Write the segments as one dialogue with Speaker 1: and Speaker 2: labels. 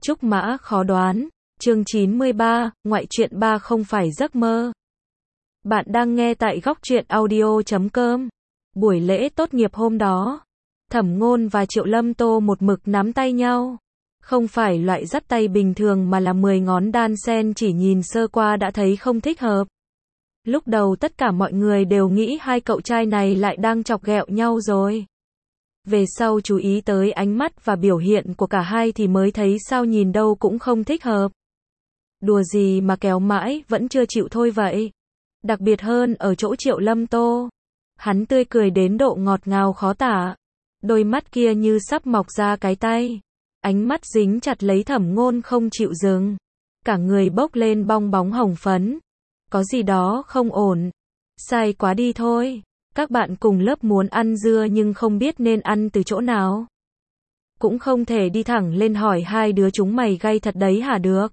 Speaker 1: Trúc mã khó đoán. Chương 93, ngoại truyện 3 không phải giấc mơ. Bạn đang nghe tại góc truyện audio.com. Buổi lễ tốt nghiệp hôm đó, Thẩm Ngôn và Triệu Lâm Tô một mực nắm tay nhau. Không phải loại dắt tay bình thường mà là 10 ngón đan sen, chỉ nhìn sơ qua đã thấy không thích hợp. Lúc đầu tất cả mọi người đều nghĩ hai cậu trai này lại đang chọc ghẹo nhau rồi. Về sau chú ý tới ánh mắt và biểu hiện của cả hai thì mới thấy sao nhìn đâu cũng không thích hợp. Đùa gì mà kéo mãi vẫn chưa chịu thôi vậy. Đặc biệt hơn ở chỗ Triệu Lâm Tô. Hắn tươi cười đến độ ngọt ngào khó tả. Đôi mắt kia như sắp mọc ra cái tay. Ánh mắt dính chặt lấy Thẩm Ngôn không chịu dừng. Cả người bốc lên bong bóng hồng phấn. Có gì đó không ổn. Sai quá đi thôi. Các bạn cùng lớp muốn ăn dưa nhưng không biết nên ăn từ chỗ nào. Cũng không thể đi thẳng lên hỏi hai đứa chúng mày gay thật đấy hả được.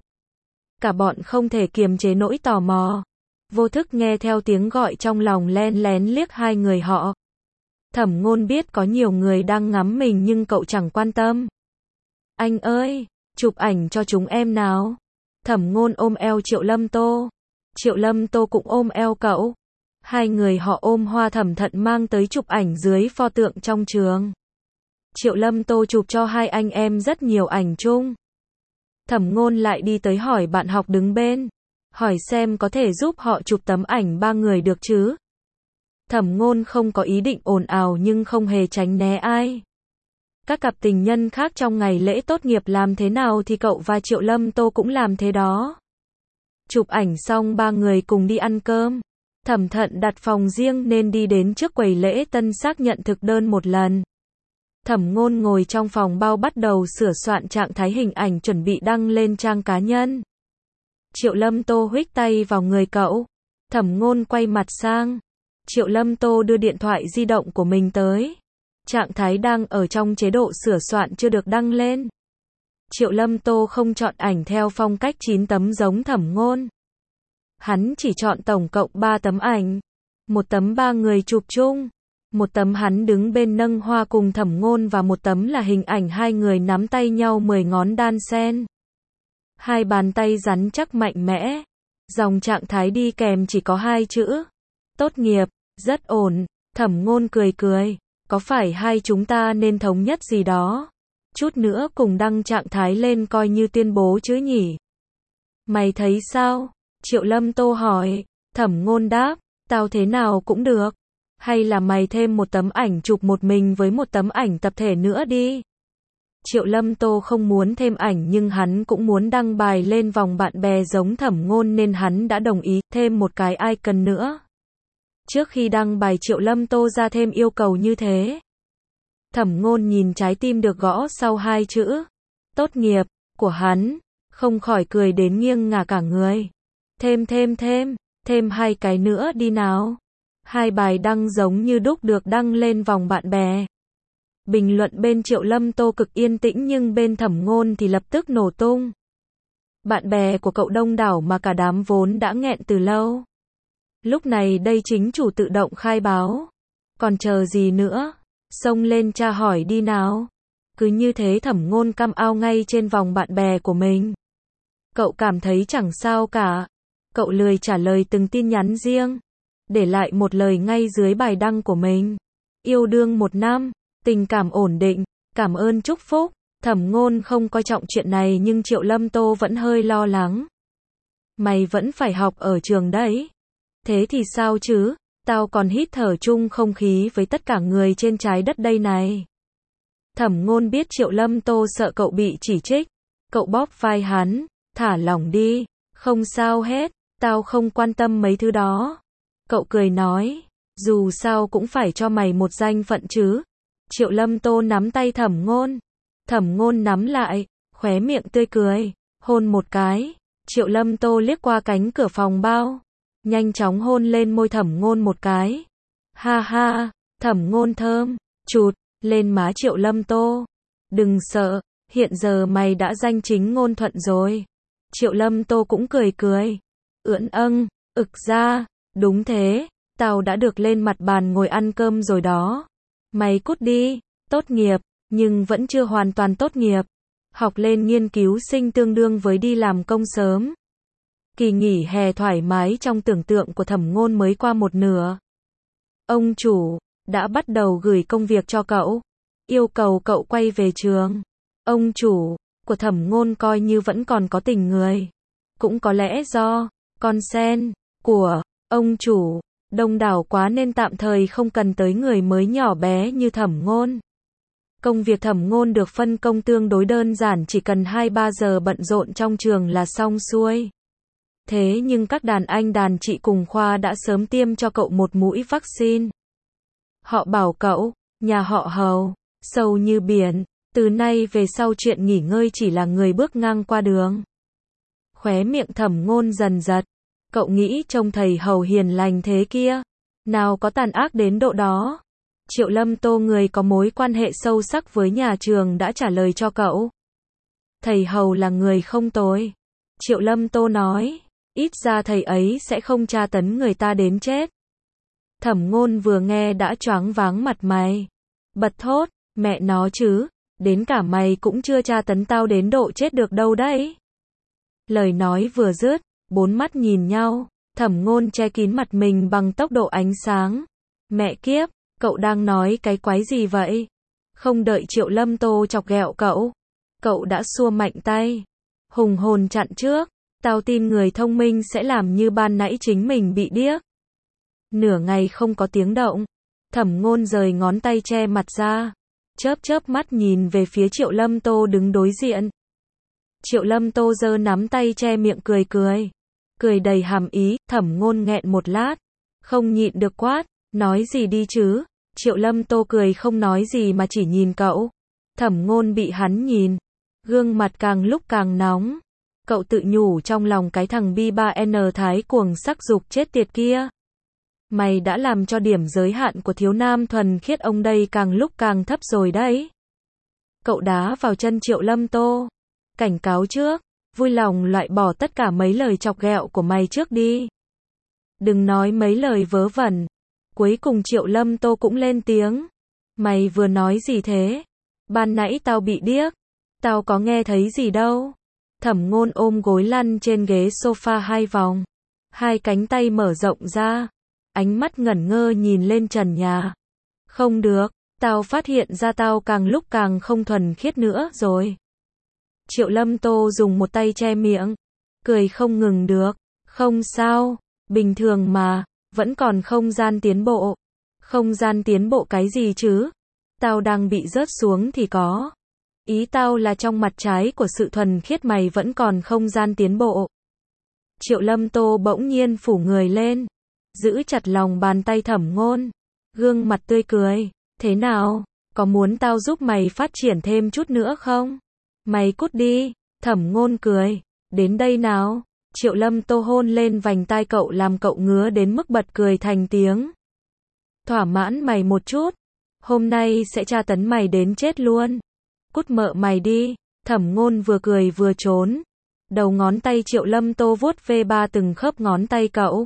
Speaker 1: Cả bọn không thể kiềm chế nỗi tò mò. Vô thức nghe theo tiếng gọi trong lòng, len lén liếc hai người họ. Thẩm Ngôn biết có nhiều người đang ngắm mình nhưng cậu chẳng quan tâm. Anh ơi, chụp ảnh cho chúng em nào. Thẩm Ngôn ôm eo Triệu Lâm Tô. Triệu Lâm Tô cũng ôm eo cậu. Hai người họ ôm hoa thẩm thận mang tới chụp ảnh dưới pho tượng trong trường. Triệu Lâm Tô chụp cho hai anh em rất nhiều ảnh chung. Thẩm Ngôn lại đi tới hỏi bạn học đứng bên. Hỏi xem có thể giúp họ chụp tấm ảnh ba người được chứ. Thẩm Ngôn không có ý định ồn ào nhưng không hề tránh né ai. Các cặp tình nhân khác trong ngày lễ tốt nghiệp làm thế nào thì cậu và Triệu Lâm Tô cũng làm thế đó. Chụp ảnh xong ba người cùng đi ăn cơm. Thẩm Thận đặt phòng riêng nên đi đến trước quầy lễ tân xác nhận thực đơn một lần. Thẩm Ngôn ngồi trong phòng bao bắt đầu sửa soạn trạng thái hình ảnh chuẩn bị đăng lên trang cá nhân. Triệu Lâm Tô huých tay vào người cậu. Thẩm Ngôn quay mặt sang. Triệu Lâm Tô đưa điện thoại di động của mình tới. Trạng thái đang ở trong chế độ sửa soạn chưa được đăng lên. Triệu Lâm Tô không chọn ảnh theo phong cách 9 tấm giống Thẩm Ngôn. Hắn chỉ chọn tổng cộng 3 tấm ảnh. Một tấm ba người chụp chung. Một tấm hắn đứng bên nâng hoa cùng Thẩm Ngôn và một tấm là hình ảnh hai người nắm tay nhau 10 ngón đan sen. Hai bàn tay rắn chắc mạnh mẽ. Dòng trạng thái đi kèm chỉ có 2 chữ. Tốt nghiệp, rất ổn. Thẩm Ngôn cười cười. Có phải hai chúng ta nên thống nhất gì đó? Chút nữa cùng đăng trạng thái lên coi như tuyên bố chứ nhỉ? Mày thấy sao? Triệu Lâm Tô hỏi. Thẩm Ngôn đáp. Tao thế nào cũng được. Hay là mày thêm một tấm ảnh chụp một mình với một tấm ảnh tập thể nữa đi. Triệu Lâm Tô không muốn thêm ảnh nhưng hắn cũng muốn đăng bài lên vòng bạn bè giống Thẩm Ngôn nên hắn đã đồng ý thêm một cái icon nữa. Trước khi đăng bài Triệu Lâm Tô ra thêm yêu cầu như thế. Thẩm Ngôn nhìn trái tim được gõ sau 2 chữ tốt nghiệp của hắn, không khỏi cười đến nghiêng ngả cả người. Thêm 2 cái nữa đi nào. 2 bài đăng giống như đúc được đăng lên vòng bạn bè. Bình luận bên Triệu Lâm Tô cực yên tĩnh nhưng bên Thẩm Ngôn thì lập tức nổ tung. Bạn bè của cậu đông đảo mà cả đám vốn đã nghẹn từ lâu. Lúc này đây chính chủ tự động khai báo. Còn chờ gì nữa? Xông lên tra hỏi đi nào. Cứ như thế Thẩm Ngôn cam ao ngay trên vòng bạn bè của mình. Cậu cảm thấy chẳng sao cả. Cậu lười trả lời từng tin nhắn riêng. Để lại một lời ngay dưới bài đăng của mình. Yêu đương 1 năm. Tình cảm ổn định. Cảm ơn chúc phúc. Thẩm Ngôn không coi trọng chuyện này nhưng Triệu Lâm Tô vẫn hơi lo lắng. Mày vẫn phải học ở trường đấy. Thế thì sao chứ? Tao còn hít thở chung không khí với tất cả người trên trái đất đây này. Thẩm Ngôn biết Triệu Lâm Tô sợ cậu bị chỉ trích. Cậu bóp vai hắn. Thả lỏng đi. Không sao hết. Tao không quan tâm mấy thứ đó. Cậu cười nói. Dù sao cũng phải cho mày một danh phận chứ. Triệu Lâm Tô nắm tay Thẩm Ngôn. Thẩm Ngôn nắm lại. Khóe miệng tươi cười. Hôn một cái. Triệu Lâm Tô liếc qua cánh cửa phòng bao. Nhanh chóng hôn lên môi Thẩm Ngôn một cái. Ha ha. Thẩm Ngôn thơm. Chụt. Lên má Triệu Lâm Tô. Đừng sợ. Hiện giờ mày đã danh chính ngôn thuận rồi. Triệu Lâm Tô cũng cười cười. Ưỡn ực ra. Đúng thế. Tao đã được lên mặt bàn ngồi ăn cơm rồi đó. Mày cút đi. Tốt nghiệp. Nhưng vẫn chưa hoàn toàn tốt nghiệp. Học lên nghiên cứu sinh tương đương với đi làm công sớm. Kỳ nghỉ hè thoải mái trong tưởng tượng của Thẩm Ngôn mới qua một nửa. Ông chủ đã bắt đầu gửi công việc cho cậu, yêu cầu cậu quay về trường. Ông chủ của Thẩm Ngôn coi như vẫn còn có tình người. Cũng có lẽ do con sen của ông chủ đông đảo quá nên tạm thời không cần tới người mới nhỏ bé như Thẩm Ngôn. Công việc Thẩm Ngôn được phân công tương đối đơn giản, chỉ cần 2-3 giờ bận rộn trong trường là xong xuôi. Thế nhưng các đàn anh đàn chị cùng khoa đã sớm tiêm cho cậu một mũi vaccine. Họ bảo cậu, nhà họ Hầu, sâu như biển, từ nay về sau chuyện nghỉ ngơi chỉ là người bước ngang qua đường. Khóe miệng Thẩm Ngôn dần giật. Cậu nghĩ trông thầy Hầu hiền lành thế kia, nào có tàn ác đến độ đó. Triệu Lâm Tô, người có mối quan hệ sâu sắc với nhà trường, đã trả lời cho cậu. Thầy Hầu là người không tồi. Triệu Lâm Tô nói, ít ra thầy ấy sẽ không tra tấn người ta đến chết. Thẩm Ngôn vừa nghe đã choáng váng mặt mày. Bật thốt, mẹ nó chứ, đến cả mày cũng chưa tra tấn tao đến độ chết được đâu đấy. Lời nói vừa dứt, bốn mắt nhìn nhau, Thẩm Ngôn che kín mặt mình bằng tốc độ ánh sáng. Mẹ kiếp, cậu đang nói cái quái gì vậy? Không đợi Triệu Lâm Tô chọc ghẹo cậu đã xua mạnh tay. Hùng hồn chặn trước, tao tin người thông minh sẽ làm như ban nãy chính mình bị điếc. Nửa ngày không có tiếng động, Thẩm Ngôn rời ngón tay che mặt ra, chớp mắt nhìn về phía Triệu Lâm Tô đứng đối diện. Triệu Lâm Tô giơ nắm tay che miệng cười đầy hàm ý. Thẩm Ngôn nghẹn một lát, không nhịn được quát, nói gì đi chứ. Triệu Lâm Tô cười không nói gì mà chỉ nhìn cậu. Thẩm Ngôn bị hắn nhìn, gương mặt càng lúc càng nóng. Cậu tự nhủ trong lòng, cái thằng B3N thái cuồng sắc dục chết tiệt kia. Mày đã làm cho điểm giới hạn của thiếu nam thuần khiết ông đây càng lúc càng thấp rồi đấy. Cậu đá vào chân Triệu Lâm Tô, cảnh cáo trước, vui lòng loại bỏ tất cả mấy lời chọc ghẹo của mày trước đi. Đừng nói mấy lời vớ vẩn. Cuối cùng Triệu Lâm Tô cũng lên tiếng. Mày vừa nói gì thế? Ban nãy tao bị điếc. Tao có nghe thấy gì đâu. Thẩm Ngôn ôm gối lăn trên ghế sofa 2 vòng. Hai cánh tay mở rộng ra. Ánh mắt ngẩn ngơ nhìn lên trần nhà. Không được, tao phát hiện ra tao càng lúc càng không thuần khiết nữa rồi. Triệu Lâm Tô dùng một tay che miệng, cười không ngừng được. Không sao, bình thường mà, vẫn còn không gian tiến bộ. Không gian tiến bộ cái gì chứ? Tao đang bị rớt xuống thì có. Ý tao là trong mặt trái của sự thuần khiết mày vẫn còn không gian tiến bộ. Triệu Lâm Tô bỗng nhiên phủ người lên, giữ chặt lòng bàn tay Thẩm Ngôn, gương mặt tươi cười. Thế nào, có muốn tao giúp mày phát triển thêm chút nữa không? Mày cút đi. Thẩm Ngôn cười. Đến đây nào. Triệu Lâm Tô hôn lên vành tai cậu làm cậu ngứa đến mức bật cười thành tiếng. Thỏa mãn mày một chút. Hôm nay sẽ tra tấn mày đến chết luôn. Cút mợ mày đi. Thẩm Ngôn vừa cười vừa trốn. Đầu ngón tay Triệu Lâm Tô vuốt ve từng khớp ngón tay cậu.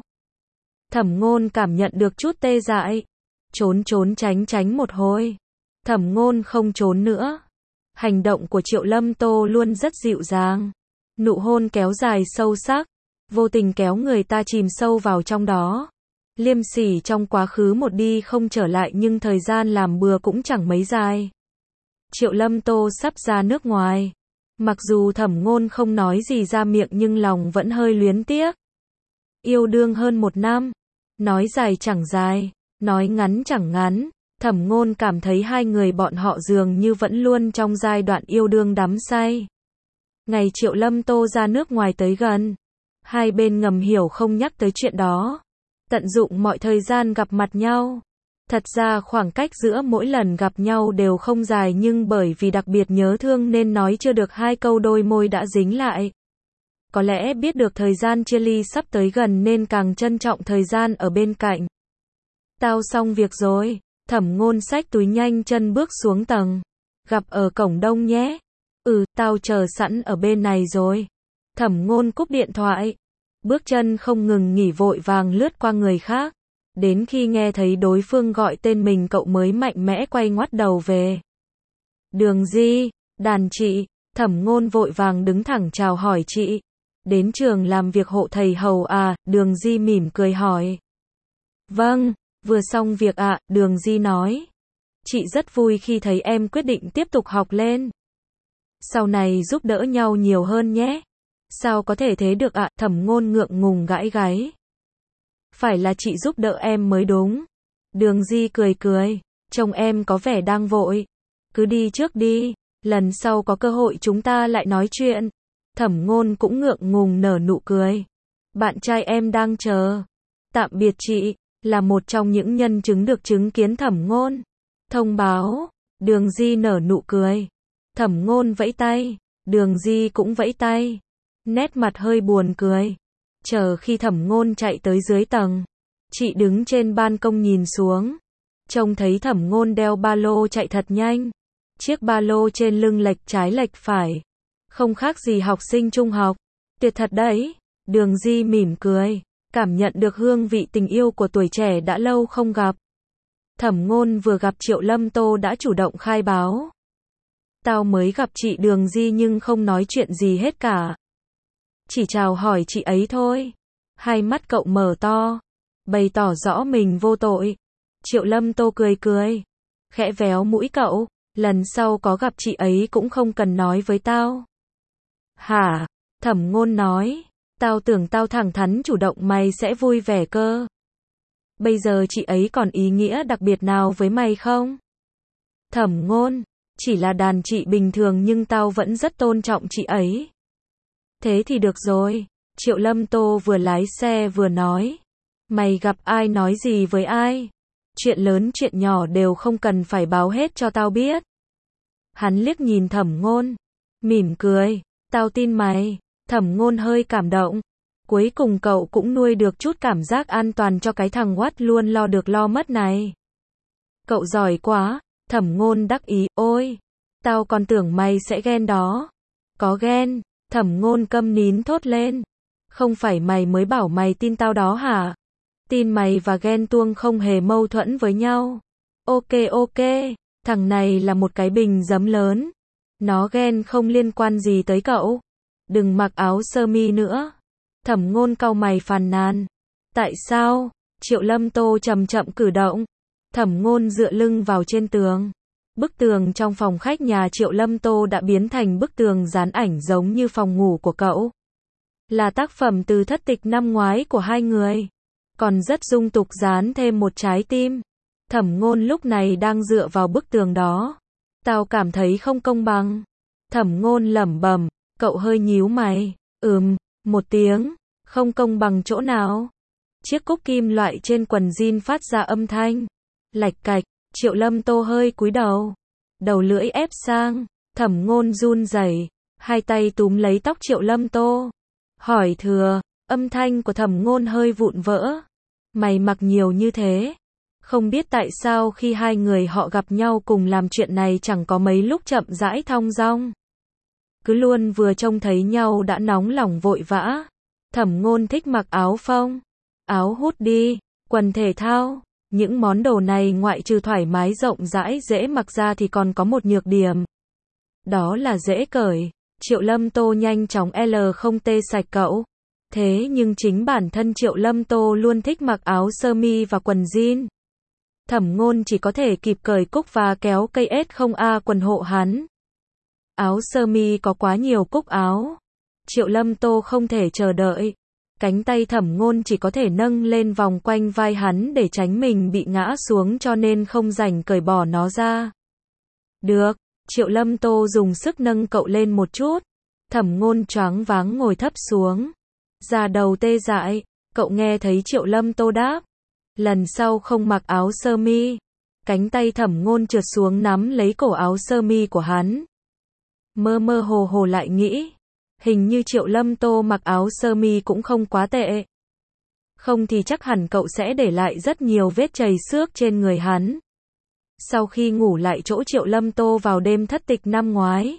Speaker 1: Thẩm Ngôn cảm nhận được chút tê dại. Trốn tránh một hồi. Thẩm Ngôn không trốn nữa. Hành động của Triệu Lâm Tô luôn rất dịu dàng. Nụ hôn kéo dài sâu sắc, vô tình kéo người ta chìm sâu vào trong đó. Liêm sỉ trong quá khứ một đi không trở lại, nhưng thời gian làm bừa cũng chẳng mấy dài. Triệu Lâm Tô sắp ra nước ngoài. Mặc dù Thẩm Ngôn không nói gì ra miệng nhưng lòng vẫn hơi luyến tiếc. Yêu đương hơn 1 năm. Nói dài chẳng dài, nói ngắn chẳng ngắn. Thẩm Ngôn cảm thấy hai người bọn họ dường như vẫn luôn trong giai đoạn yêu đương đắm say. Ngày Triệu Lâm Tô ra nước ngoài tới gần, hai bên ngầm hiểu không nhắc tới chuyện đó. Tận dụng mọi thời gian gặp mặt nhau. Thật ra khoảng cách giữa mỗi lần gặp nhau đều không dài, nhưng bởi vì đặc biệt nhớ thương nên nói chưa được 2 câu đôi môi đã dính lại. Có lẽ biết được thời gian chia ly sắp tới gần nên càng trân trọng thời gian ở bên cạnh. Tao xong việc rồi. Thẩm Ngôn xách túi nhanh chân bước xuống tầng. Gặp ở cổng đông nhé. Tao chờ sẵn ở bên này rồi. Thẩm Ngôn cúp điện thoại. Bước chân không ngừng nghỉ vội vàng lướt qua người khác. Đến khi nghe thấy đối phương gọi tên mình cậu mới mạnh mẽ quay ngoắt đầu về. Đường Di, đàn chị, Thẩm Ngôn vội vàng đứng thẳng chào hỏi chị. Đến trường làm việc hộ thầy hầu à, Đường Di mỉm cười hỏi. Vâng, vừa xong việc ạ, Đường Di nói. Chị rất vui khi thấy em quyết định tiếp tục học lên. Sau này giúp đỡ nhau nhiều hơn nhé. Sao có thể thế được ạ, Thẩm Ngôn ngượng ngùng gãi gáy. Phải là chị giúp đỡ em mới đúng. Đường Di cười cười, trông em có vẻ đang vội. Cứ đi trước đi, lần sau có cơ hội chúng ta lại nói chuyện. Thẩm Ngôn cũng ngượng ngùng nở nụ cười. Bạn trai em đang chờ. Tạm biệt chị, là một trong những nhân chứng được chứng kiến Thẩm Ngôn thông báo. Đường Di nở nụ cười. Thẩm Ngôn vẫy tay, Đường Di cũng vẫy tay. Nét mặt hơi buồn cười. Chờ khi Thẩm Ngôn chạy tới dưới tầng, chị đứng trên ban công nhìn xuống. Trông thấy Thẩm Ngôn đeo ba lô chạy thật nhanh. Chiếc ba lô trên lưng lệch trái lệch phải. Không khác gì học sinh trung học. Tuyệt thật đấy. Đường Di mỉm cười, cảm nhận được hương vị tình yêu của tuổi trẻ đã lâu không gặp. Thẩm Ngôn vừa gặp Triệu Lâm Tô đã chủ động khai báo. Tao mới gặp chị Đường Di nhưng không nói chuyện gì hết cả. Chỉ chào hỏi chị ấy thôi. Hai mắt cậu mở to, bày tỏ rõ mình vô tội. Triệu Lâm Tô cười cười, khẽ véo mũi cậu. Lần sau có gặp chị ấy cũng không cần nói với tao. Hả? Thẩm Ngôn nói. Tao tưởng tao thẳng thắn chủ động mày sẽ vui vẻ cơ. Bây giờ chị ấy còn ý nghĩa đặc biệt nào với mày không? Thẩm Ngôn. Chỉ là đàn chị bình thường nhưng tao vẫn rất tôn trọng chị ấy. Thế thì được rồi. Triệu Lâm Tô vừa lái xe vừa nói. Mày gặp ai nói gì với ai? Chuyện lớn chuyện nhỏ đều không cần phải báo hết cho tao biết. Hắn liếc nhìn Thẩm Ngôn, mỉm cười. Tao tin mày. Thẩm Ngôn hơi cảm động. Cuối cùng cậu cũng nuôi được chút cảm giác an toàn cho cái thằng Watt luôn lo được lo mất này. Cậu giỏi quá. Thẩm Ngôn đắc ý. Ôi, tao còn tưởng mày sẽ ghen đó. Có ghen? Thẩm Ngôn câm nín thốt lên. Không phải mày mới bảo mày tin tao đó hả? Tin mày và ghen tuông không hề mâu thuẫn với nhau. Ok, thằng này là một cái bình giấm lớn. Nó ghen không liên quan gì tới cậu. Đừng mặc áo sơ mi nữa. Thẩm Ngôn cau mày phàn nàn. Tại sao? Triệu Lâm Tô chậm chậm cử động. Thẩm Ngôn dựa lưng vào trên tường. Bức tường trong phòng khách nhà Triệu Lâm Tô đã biến thành bức tường dán ảnh giống như phòng ngủ của cậu. Là tác phẩm từ thất tịch năm ngoái của hai người. Còn rất dung tục dán thêm một trái tim. Thẩm Ngôn lúc này đang dựa vào bức tường đó. Tao cảm thấy không công bằng. Thẩm Ngôn lẩm bẩm. Cậu hơi nhíu mày. Một tiếng. Không công bằng chỗ nào? Chiếc cúc kim loại trên quần jean phát ra âm thanh. Lạch cạch. Triệu Lâm Tô hơi cúi đầu. Đầu lưỡi ép sang. Thẩm Ngôn run rẩy, hai tay túm lấy tóc Triệu Lâm Tô. Hỏi thừa. Âm thanh của Thẩm Ngôn hơi vụn vỡ. Mày mặc nhiều như thế. Không biết tại sao khi hai người họ gặp nhau cùng làm chuyện này chẳng có mấy lúc chậm rãi thong dong. Cứ luôn vừa trông thấy nhau đã nóng lòng vội vã. Thẩm Ngôn thích mặc áo phông, áo hoodie, quần thể thao. Những món đồ này ngoại trừ thoải mái rộng rãi dễ mặc ra thì còn có một nhược điểm. Đó là dễ cởi. Triệu Lâm Tô nhanh chóng không tê sạch cậu. Thế nhưng chính bản thân Triệu Lâm Tô luôn thích mặc áo sơ mi và quần jean. Thẩm Ngôn chỉ có thể kịp cởi cúc và kéo cây S0A quần hộ hắn. Áo sơ mi có quá nhiều cúc áo. Triệu Lâm Tô không thể chờ đợi. Cánh tay Thẩm Ngôn chỉ có thể nâng lên vòng quanh vai hắn để tránh mình bị ngã xuống cho nên không rảnh cởi bỏ nó ra. Được, Triệu Lâm Tô dùng sức nâng cậu lên một chút. Thẩm Ngôn choáng váng ngồi thấp xuống. Da đầu tê dại, cậu nghe thấy Triệu Lâm Tô đáp. Lần sau không mặc áo sơ mi. Cánh tay Thẩm Ngôn trượt xuống nắm lấy cổ áo sơ mi của hắn. Mơ mơ hồ hồ lại nghĩ. Hình như Triệu Lâm Tô mặc áo sơ mi cũng không quá tệ. Không thì chắc hẳn cậu sẽ để lại rất nhiều vết chày xước trên người hắn. Sau khi ngủ lại chỗ Triệu Lâm Tô vào đêm thất tịch năm ngoái,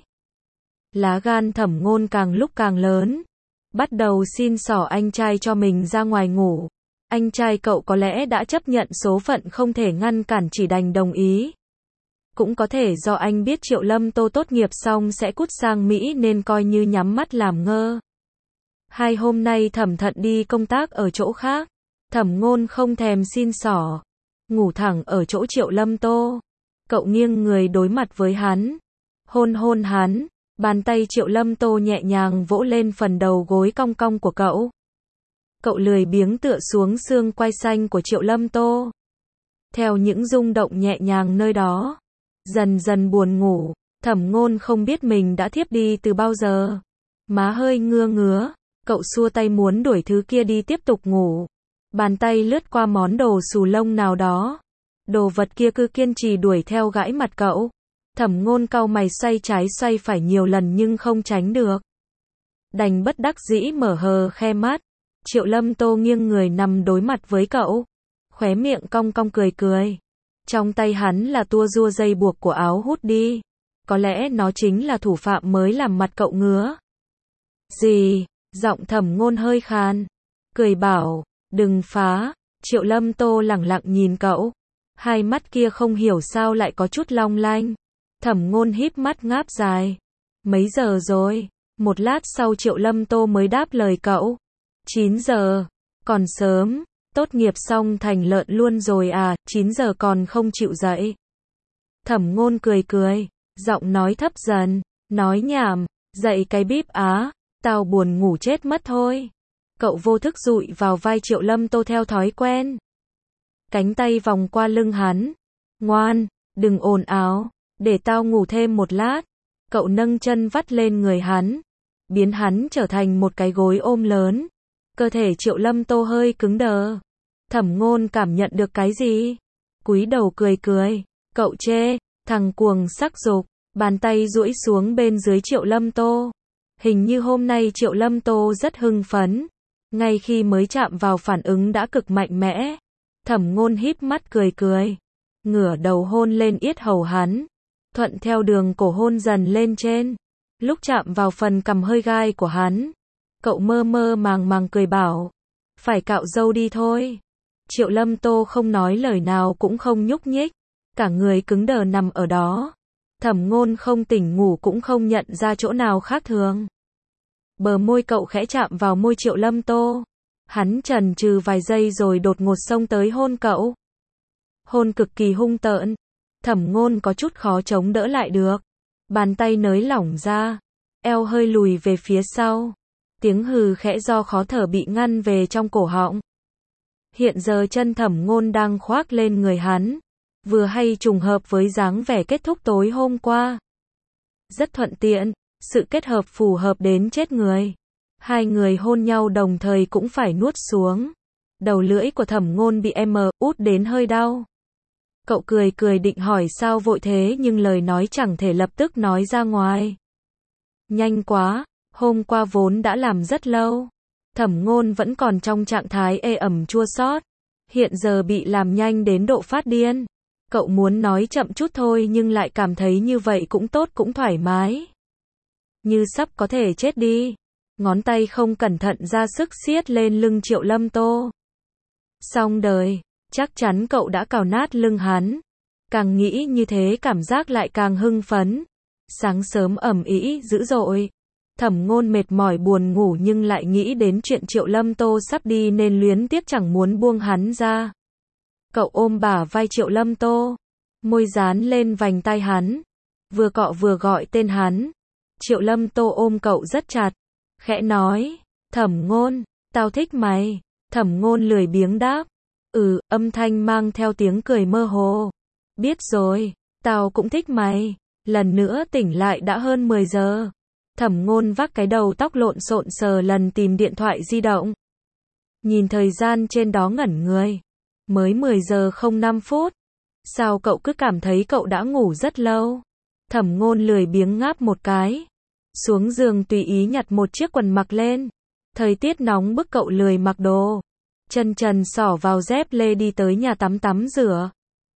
Speaker 1: lá gan Thẩm Ngôn càng lúc càng lớn. Bắt đầu xin xỏ anh trai cho mình ra ngoài ngủ. Anh trai cậu có lẽ đã chấp nhận số phận không thể ngăn cản chỉ đành đồng ý. Cũng có thể do anh biết Triệu Lâm Tô tốt nghiệp xong sẽ cút sang Mỹ nên coi như nhắm mắt làm ngơ. 2 hôm nay Thẩm Thận đi công tác ở chỗ khác. Thẩm Ngôn không thèm xin xỏ, ngủ thẳng ở chỗ Triệu Lâm Tô. Cậu nghiêng người đối mặt với hắn, hôn hôn hắn, bàn tay Triệu Lâm Tô nhẹ nhàng vỗ lên phần đầu gối cong cong của cậu. Cậu lười biếng tựa xuống xương quai xanh của Triệu Lâm Tô. Theo những rung động nhẹ nhàng nơi đó, dần dần buồn ngủ, Thẩm Ngôn không biết mình đã thiếp đi từ bao giờ. Má hơi ngứa ngứa, cậu xua tay muốn đuổi thứ kia đi tiếp tục ngủ. Bàn tay lướt qua món đồ xù lông nào đó. Đồ vật kia cứ kiên trì đuổi theo gãi mặt cậu. Thẩm Ngôn cau mày xoay trái xoay phải nhiều lần nhưng không tránh được. Đành bất đắc dĩ mở hờ khe mắt. Triệu Lâm Tô nghiêng người nằm đối mặt với cậu. Khóe miệng cong cong cười cười. Trong tay hắn là tua rua dây buộc của áo hút đi. Có lẽ nó chính là thủ phạm mới làm mặt cậu ngứa. Gì? Giọng Thẩm Ngôn hơi khàn. Cười bảo, đừng phá. Triệu Lâm Tô lẳng lặng nhìn cậu. Hai mắt kia không hiểu sao lại có chút long lanh. Thẩm Ngôn híp mắt ngáp dài. Mấy giờ rồi? Một lát sau Triệu Lâm Tô mới đáp lời cậu. 9 giờ. Còn sớm. Tốt nghiệp xong thành lợn luôn rồi à, 9 giờ còn không chịu dậy. Thẩm Ngôn cười cười, giọng nói thấp dần, nói nhảm, dậy cái bíp á, tao buồn ngủ chết mất thôi. Cậu vô thức dụi vào vai Triệu Lâm Tô theo thói quen. Cánh tay vòng qua lưng hắn. Ngoan, đừng ồn ào, để tao ngủ thêm một lát. Cậu nâng chân vắt lên người hắn, biến hắn trở thành một cái gối ôm lớn. Cơ thể Triệu Lâm Tô hơi cứng đờ. Thẩm Ngôn cảm nhận được cái gì? Cúi đầu cười cười. Cậu chê, thằng cuồng sắc dục. Bàn tay duỗi xuống bên dưới Triệu Lâm Tô. Hình như hôm nay Triệu Lâm Tô rất hưng phấn. Ngay khi mới chạm vào phản ứng đã cực mạnh mẽ. Thẩm Ngôn híp mắt cười cười. Ngửa đầu hôn lên yết hầu hắn. Thuận theo đường cổ hôn dần lên trên. Lúc chạm vào phần cằm hơi gai của hắn, cậu mơ mơ màng màng cười bảo. Phải cạo râu đi thôi. Triệu Lâm Tô không nói lời nào cũng không nhúc nhích. Cả người cứng đờ nằm ở đó. Thẩm Ngôn không tỉnh ngủ cũng không nhận ra chỗ nào khác thường. Bờ môi cậu khẽ chạm vào môi Triệu Lâm Tô. Hắn chần chừ vài giây rồi đột ngột xông tới hôn cậu. Hôn cực kỳ hung tợn. Thẩm Ngôn có chút khó chống đỡ lại được. Bàn tay nới lỏng ra. Eo hơi lùi về phía sau. Tiếng hừ khẽ do khó thở bị ngăn về trong cổ họng. Hiện giờ chân Thẩm Ngôn đang khoác lên người hắn. Vừa hay trùng hợp với dáng vẻ kết thúc tối hôm qua. Rất thuận tiện. Sự kết hợp phù hợp đến chết người. Hai người hôn nhau đồng thời cũng phải nuốt xuống. Đầu lưỡi của Thẩm Ngôn bị út đến hơi đau. Cậu cười cười định hỏi sao vội thế nhưng lời nói chẳng thể lập tức nói ra ngoài. Nhanh quá, hôm qua vốn đã làm rất lâu. Thẩm Ngôn vẫn còn trong trạng thái ê ẩm chua xót. Hiện giờ bị làm nhanh đến độ phát điên. Cậu muốn nói chậm chút thôi nhưng lại cảm thấy như vậy cũng tốt cũng thoải mái. Như sắp có thể chết đi. Ngón tay không cẩn thận ra sức siết lên lưng Triệu Lâm Tô. Xong đời, chắc chắn cậu đã cào nát lưng hắn. Càng nghĩ như thế cảm giác lại càng hưng phấn. Sáng sớm ầm ĩ dữ dội. Thẩm Ngôn mệt mỏi buồn ngủ nhưng lại nghĩ đến chuyện Triệu Lâm Tô sắp đi nên luyến tiếc chẳng muốn buông hắn ra. Cậu ôm bả vai Triệu Lâm Tô, môi dán lên vành tai hắn, vừa cọ vừa gọi tên hắn. Triệu Lâm Tô ôm cậu rất chặt, khẽ nói, Thẩm Ngôn, tao thích mày. Thẩm Ngôn lười biếng đáp, âm thanh mang theo tiếng cười mơ hồ. Biết rồi, tao cũng thích mày. Lần nữa tỉnh lại đã hơn 10 giờ. Thẩm Ngôn vác cái đầu tóc lộn xộn sờ lần tìm điện thoại di động. Nhìn thời gian trên đó ngẩn người. Mới 10 giờ 05 phút. Sao cậu cứ cảm thấy cậu đã ngủ rất lâu? Thẩm Ngôn lười biếng ngáp một cái. Xuống giường tùy ý nhặt một chiếc quần mặc lên. Thời tiết nóng bức cậu lười mặc đồ. Chân trần xỏ vào dép lê đi tới nhà tắm tắm rửa.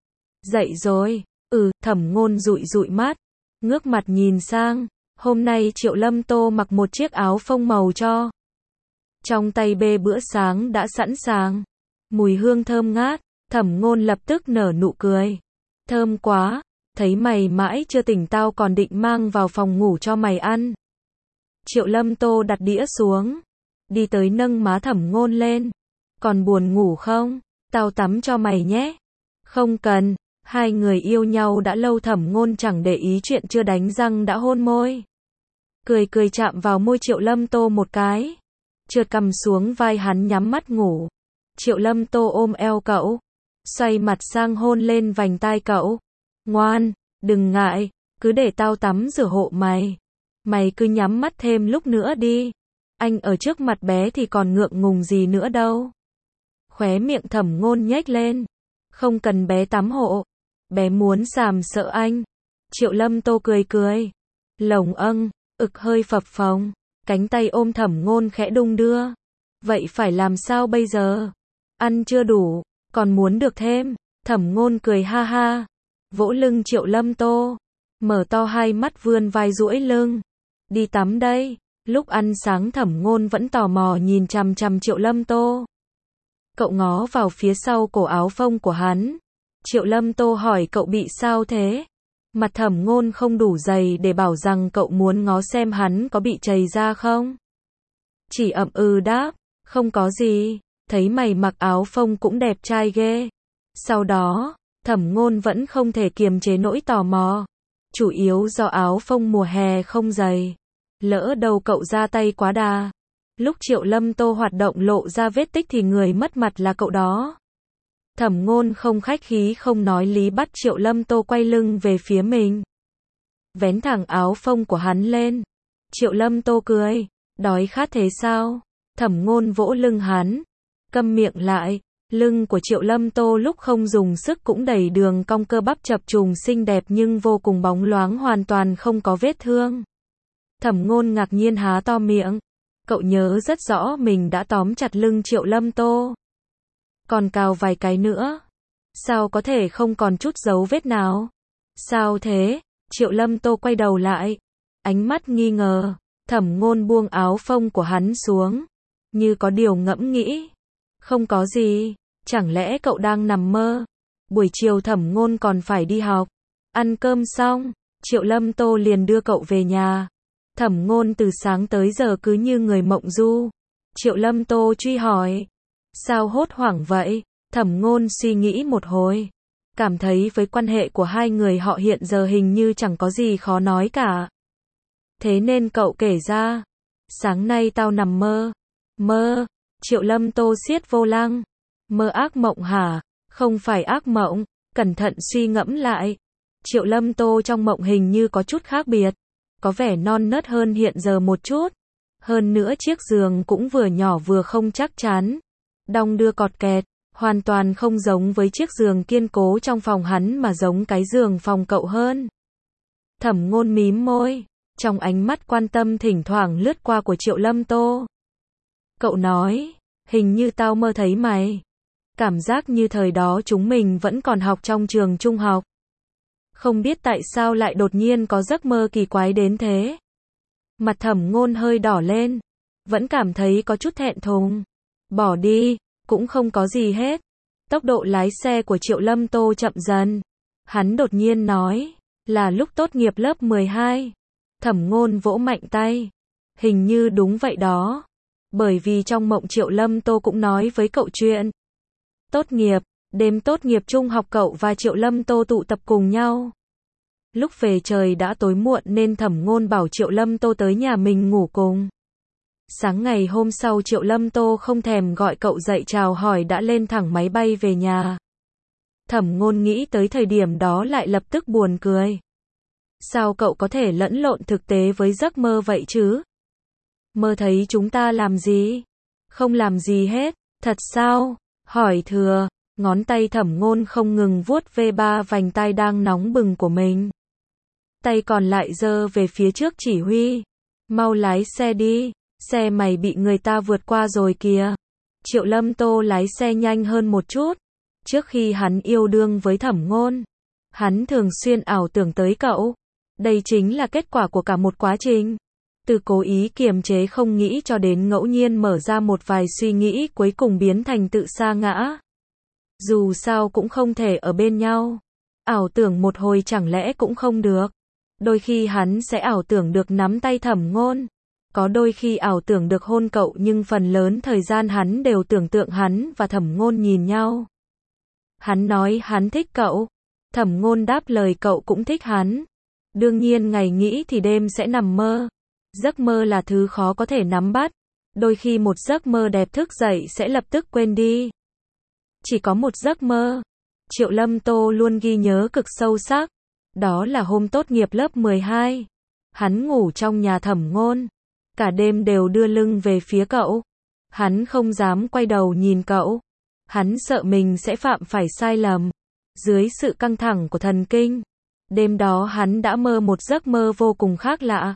Speaker 1: Dậy rồi. Thẩm Ngôn dụi dụi mắt. Ngước mặt nhìn sang. Hôm nay Triệu Lâm Tô mặc một chiếc áo phông màu cho. Trong tay bê bữa sáng đã sẵn sàng. Mùi hương thơm ngát. Thẩm Ngôn lập tức nở nụ cười. Thơm quá. thấy mày mãi chưa tỉnh tao còn định mang vào phòng ngủ cho mày ăn. Triệu Lâm Tô đặt đĩa xuống, đi tới nâng má Thẩm Ngôn lên. Còn buồn ngủ không? Tao tắm cho mày nhé. Không cần, hai người yêu nhau đã lâu. Thẩm Ngôn chẳng để ý chuyện chưa đánh răng đã hôn môi. Cười cười chạm vào môi Triệu Lâm Tô một cái. Trượt cầm xuống vai hắn nhắm mắt ngủ. Triệu Lâm Tô ôm eo cậu, xoay mặt sang hôn lên vành tai cậu. Ngoan, đừng ngại, cứ để tao tắm rửa hộ mày. Mày cứ nhắm mắt thêm lúc nữa đi. Anh ở trước mặt bé thì còn ngượng ngùng gì nữa đâu. Khóe miệng Thẩm Ngôn nhếch lên. Không cần bé tắm hộ. Bé muốn sàm sợ anh. Triệu Lâm Tô cười cười. Lồng ực hơi phập phồng. Cánh tay ôm Thẩm Ngôn khẽ đung đưa. Vậy phải làm sao bây giờ? Ăn chưa đủ, còn muốn được thêm. Thẩm Ngôn cười ha ha. Vỗ lưng Triệu Lâm Tô. Mở to hai mắt vươn vai duỗi lưng. Đi tắm đây. Lúc ăn sáng Thẩm Ngôn vẫn tò mò nhìn chằm chằm Triệu Lâm Tô. Cậu ngó vào phía sau cổ áo phông của hắn. Triệu Lâm Tô hỏi cậu bị sao thế? Mặt Thẩm Ngôn không đủ dày để bảo rằng cậu muốn ngó xem hắn có bị trầy da không. Chỉ ậm ừ đáp, không có gì, thấy mày mặc áo phông cũng đẹp trai ghê. Sau đó, Thẩm Ngôn vẫn không thể kiềm chế nỗi tò mò. Chủ yếu do áo phông mùa hè không dày. Lỡ đầu cậu ra tay quá đà. Lúc Triệu Lâm Tô hoạt động lộ ra vết tích thì người mất mặt là cậu đó. Thẩm Ngôn không khách khí không nói lý bắt Triệu Lâm Tô quay lưng về phía mình. Vén thẳng áo phông của hắn lên. Triệu Lâm Tô cười. Đói khát thế sao? Thẩm Ngôn vỗ lưng hắn. Câm miệng lại. Lưng của Triệu Lâm Tô lúc không dùng sức cũng đầy đường cong cơ bắp chập trùng xinh đẹp nhưng vô cùng bóng loáng, hoàn toàn không có vết thương. Thẩm Ngôn ngạc nhiên há to miệng. Cậu nhớ rất rõ mình đã tóm chặt lưng Triệu Lâm Tô. Còn cào vài cái nữa. Sao có thể không còn chút dấu vết nào? Sao thế? Triệu Lâm Tô quay đầu lại. Ánh mắt nghi ngờ. Thẩm Ngôn buông áo phông của hắn xuống. Như có điều ngẫm nghĩ. Không có gì. Chẳng lẽ cậu đang nằm mơ? Buổi chiều Thẩm Ngôn còn phải đi học. Ăn cơm xong, Triệu Lâm Tô liền đưa cậu về nhà. Thẩm Ngôn từ sáng tới giờ cứ như người mộng du. Triệu Lâm Tô truy hỏi. Sao hốt hoảng vậy? Thẩm Ngôn suy nghĩ một hồi. Cảm thấy với quan hệ của hai người họ hiện giờ hình như chẳng có gì khó nói cả. Thế nên cậu kể ra. Sáng nay tao nằm mơ. Mơ? Triệu Lâm Tô siết vô lăng. Mơ ác mộng hả? Không phải ác mộng. Cẩn thận suy ngẫm lại. Triệu Lâm Tô trong mộng hình như có chút khác biệt. Có vẻ non nớt hơn hiện giờ một chút. Hơn nữa chiếc giường cũng vừa nhỏ vừa không chắc chắn. Đong đưa cọt kẹt. Hoàn toàn không giống với chiếc giường kiên cố trong phòng hắn mà giống cái giường phòng cậu hơn. Thẩm Ngôn mím môi. Trong ánh mắt quan tâm thỉnh thoảng lướt qua của Triệu Lâm Tô. Cậu nói. Hình như tao mơ thấy mày. Cảm giác như thời đó chúng mình vẫn còn học trong trường trung học. Không biết tại sao lại đột nhiên có giấc mơ kỳ quái đến thế. Mặt Thẩm Ngôn hơi đỏ lên. Vẫn cảm thấy có chút thẹn thùng. Bỏ đi, cũng không có gì hết. Tốc độ lái xe của Triệu Lâm Tô chậm dần. Hắn đột nhiên nói. Là lúc tốt nghiệp lớp 12. Thẩm Ngôn vỗ mạnh tay. Hình như đúng vậy đó. Bởi vì trong mộng Triệu Lâm Tô cũng nói với cậu chuyện tốt nghiệp. Đêm tốt nghiệp trung học cậu và Triệu Lâm Tô tụ tập cùng nhau. Lúc về trời đã tối muộn nên Thẩm Ngôn bảo Triệu Lâm Tô tới nhà mình ngủ cùng. Sáng ngày hôm sau Triệu Lâm Tô không thèm gọi cậu dậy chào hỏi đã lên thẳng máy bay về nhà. Thẩm Ngôn nghĩ tới thời điểm đó lại lập tức buồn cười. Sao cậu có thể lẫn lộn thực tế với giấc mơ vậy chứ? Mơ thấy chúng ta làm gì? Không làm gì hết. Thật sao? Hỏi thừa. Ngón tay Thẩm Ngôn không ngừng vuốt ve ba vành tai đang nóng bừng của mình. Tay còn lại giơ về phía trước chỉ huy. Mau lái xe đi. Xe mày bị người ta vượt qua rồi kìa. Triệu Lâm Tô lái xe nhanh hơn một chút. Trước khi hắn yêu đương với Thẩm Ngôn, hắn thường xuyên ảo tưởng tới cậu. Đây chính là kết quả của cả một quá trình. Từ cố ý kiềm chế không nghĩ cho đến ngẫu nhiên mở ra một vài suy nghĩ cuối cùng biến thành tự sa ngã. Dù sao cũng không thể ở bên nhau. Ảo tưởng một hồi chẳng lẽ cũng không được. Đôi khi hắn sẽ ảo tưởng được nắm tay Thẩm Ngôn. Có đôi khi ảo tưởng được hôn cậu, nhưng phần lớn thời gian hắn đều tưởng tượng hắn và Thẩm Ngôn nhìn nhau. Hắn nói hắn thích cậu. Thẩm Ngôn đáp lời cậu cũng thích hắn. Đương nhiên ngày nghĩ thì đêm sẽ nằm mơ. Giấc mơ là thứ khó có thể nắm bắt. Đôi khi một giấc mơ đẹp thức dậy sẽ lập tức quên đi. Chỉ có một giấc mơ Triệu Lâm Tô luôn ghi nhớ cực sâu sắc. Đó là hôm tốt nghiệp lớp 12. Hắn ngủ trong nhà Thẩm Ngôn. Cả đêm đều đưa lưng về phía cậu. Hắn không dám quay đầu nhìn cậu. Hắn sợ mình sẽ phạm phải sai lầm. Dưới sự căng thẳng của thần kinh, đêm đó hắn đã mơ một giấc mơ vô cùng khác lạ.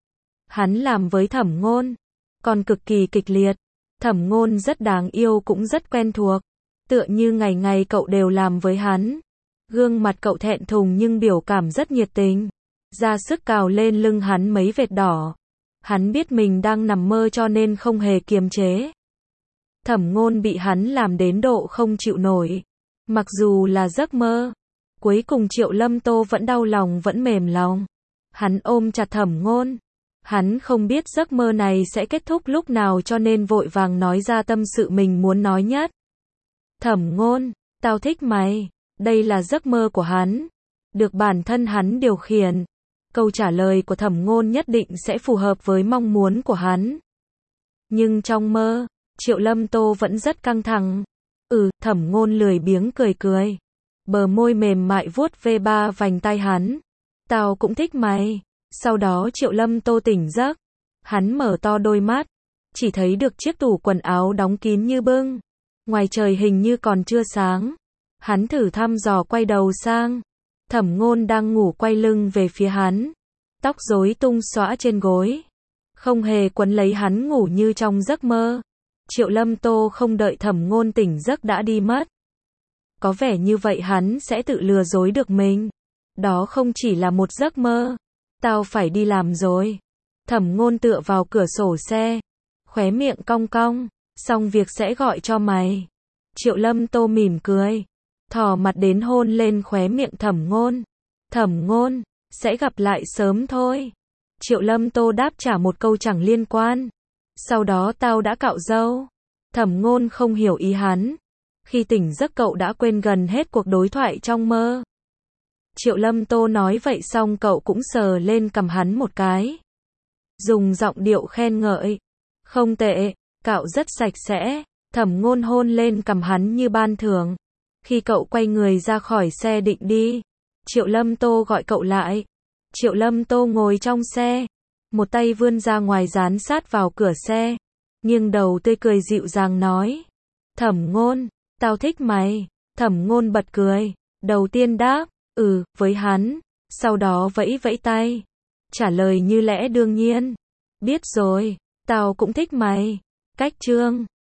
Speaker 1: Hắn làm với Thẩm Ngôn, còn cực kỳ kịch liệt. Thẩm Ngôn rất đáng yêu cũng rất quen thuộc. Tựa như ngày ngày cậu đều làm với hắn. Gương mặt cậu thẹn thùng nhưng biểu cảm rất nhiệt tình. Ra sức cào lên lưng hắn mấy vệt đỏ. Hắn biết mình đang nằm mơ cho nên không hề kiềm chế. Thẩm Ngôn bị hắn làm đến độ không chịu nổi. Mặc dù là giấc mơ, cuối cùng Triệu Lâm Tô vẫn đau lòng vẫn mềm lòng. Hắn ôm chặt Thẩm Ngôn. Hắn không biết giấc mơ này sẽ kết thúc lúc nào cho nên vội vàng nói ra tâm sự mình muốn nói nhất. Thẩm Ngôn, tao thích mày. Đây là giấc mơ của hắn. Được bản thân hắn điều khiển. Câu trả lời của Thẩm Ngôn nhất định sẽ phù hợp với mong muốn của hắn. Nhưng trong mơ, Triệu Lâm Tô vẫn rất căng thẳng. Thẩm Ngôn lười biếng cười cười. Bờ môi mềm mại vuốt ve ba vành tay hắn. Tao cũng thích mày. Sau đó Triệu Lâm Tô tỉnh giấc. Hắn mở to đôi mắt. Chỉ thấy được chiếc tủ quần áo đóng kín như bưng. Ngoài trời hình như còn chưa sáng. Hắn thử thăm dò quay đầu sang. Thẩm Ngôn đang ngủ quay lưng về phía hắn. Tóc rối tung xõa trên gối. Không hề quấn lấy hắn ngủ như trong giấc mơ. Triệu Lâm Tô không đợi Thẩm Ngôn tỉnh giấc đã đi mất. Có vẻ như vậy hắn sẽ tự lừa dối được mình. Đó không chỉ là một giấc mơ. Tao phải đi làm rồi. Thẩm Ngôn tựa vào cửa sổ xe. Khóe miệng cong cong. Xong việc sẽ gọi cho mày. Triệu Lâm Tô mỉm cười. Thò mặt đến hôn lên khóe miệng Thẩm Ngôn. Thẩm Ngôn, sẽ gặp lại sớm thôi. Triệu Lâm Tô đáp trả một câu chẳng liên quan. Sau đó tao đã cạo râu. Thẩm Ngôn không hiểu ý hắn. Khi tỉnh giấc cậu đã quên gần hết cuộc đối thoại trong mơ. Triệu Lâm Tô nói vậy xong cậu cũng sờ lên cằm hắn một cái. Dùng giọng điệu khen ngợi. Không tệ, cạo rất sạch sẽ. Thẩm Ngôn hôn lên cằm hắn như ban thường. Khi cậu quay người ra khỏi xe định đi, Triệu Lâm Tô gọi cậu lại. Triệu Lâm Tô ngồi trong xe. Một tay vươn ra ngoài dán sát vào cửa xe. Nghiêng đầu tươi cười dịu dàng nói. Thẩm Ngôn, tao thích mày. Thẩm Ngôn bật cười. Đầu tiên đáp, với hắn. Sau đó vẫy vẫy tay. Trả lời như lẽ đương nhiên. Biết rồi, tao cũng thích mày. Cách chương